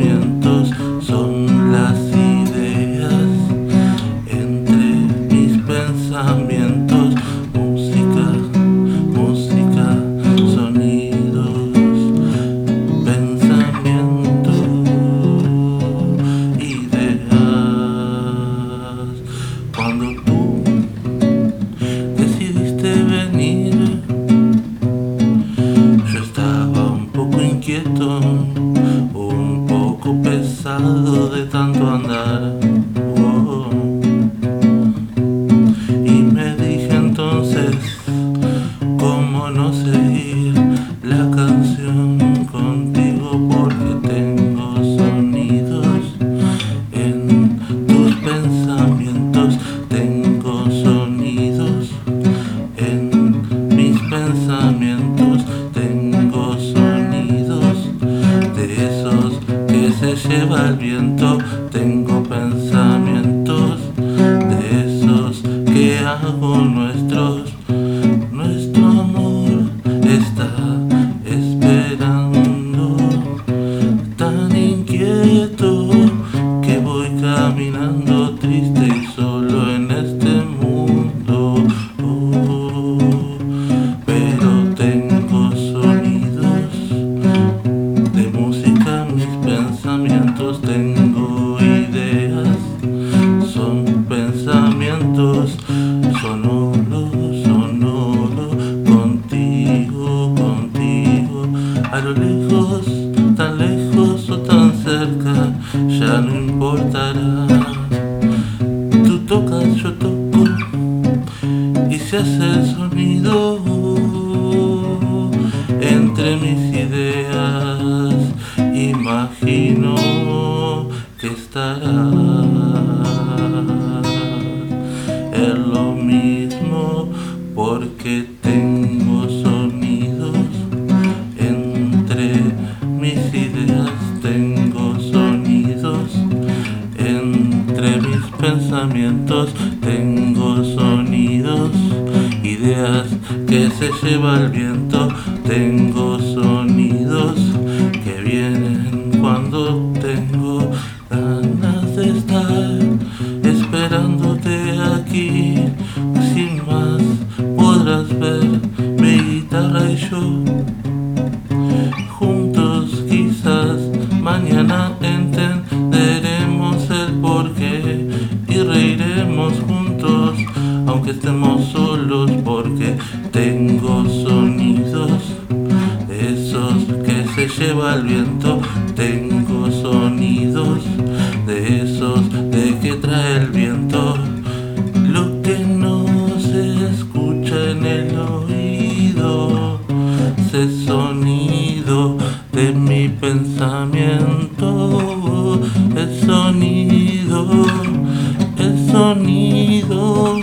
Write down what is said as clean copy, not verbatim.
pensamientos son las ideas. Entre mis pensamientos, música, música, sonidos, pensamientos, ideas. Cuando tú decidiste venir, yo estaba un poco inquieto, un poco pesado de tanto andar. Oh. Y me dije entonces, ¿cómo no seguir la canción contigo? Porque tengo sonidos en tus pensamientos, tengo sonidos en mis pensamientos, tengo sonidos de esos que se lleva el viento, tengo pensamientos de esos que hago nuestros. Nuestro amor está esperando, tan inquieto que voy caminando triste y solo en este mundo. Oh, pero tengo sonidos de música, mis pensamientos, tengo ideas, son pensamientos, sonoro, sonoro, contigo, contigo, a lo lejos, tan lejos o tan cerca, ya no importará. Tú tocas, yo toco, y se hace el sonido entre mis ideas. Imagino que estarás en lo mismo, porque tengo sonidos entre mis ideas, tengo sonidos entre mis pensamientos, tengo sonidos, ideas que se lleva el viento, tengo sonidos que vienen cuando tengo ganas de estar esperándote aquí. Sin más podrás ver mi guitarra y yo juntos, quizás mañana entenderemos el porqué y reiremos juntos, aunque estemos solos, porque tengo sonidos de esos que se lleva el viento, tengo sonidos de esos de que trae el viento. Lo que no se escucha en el oído, ese sonido de mi pensamiento, el sonido, el sonido.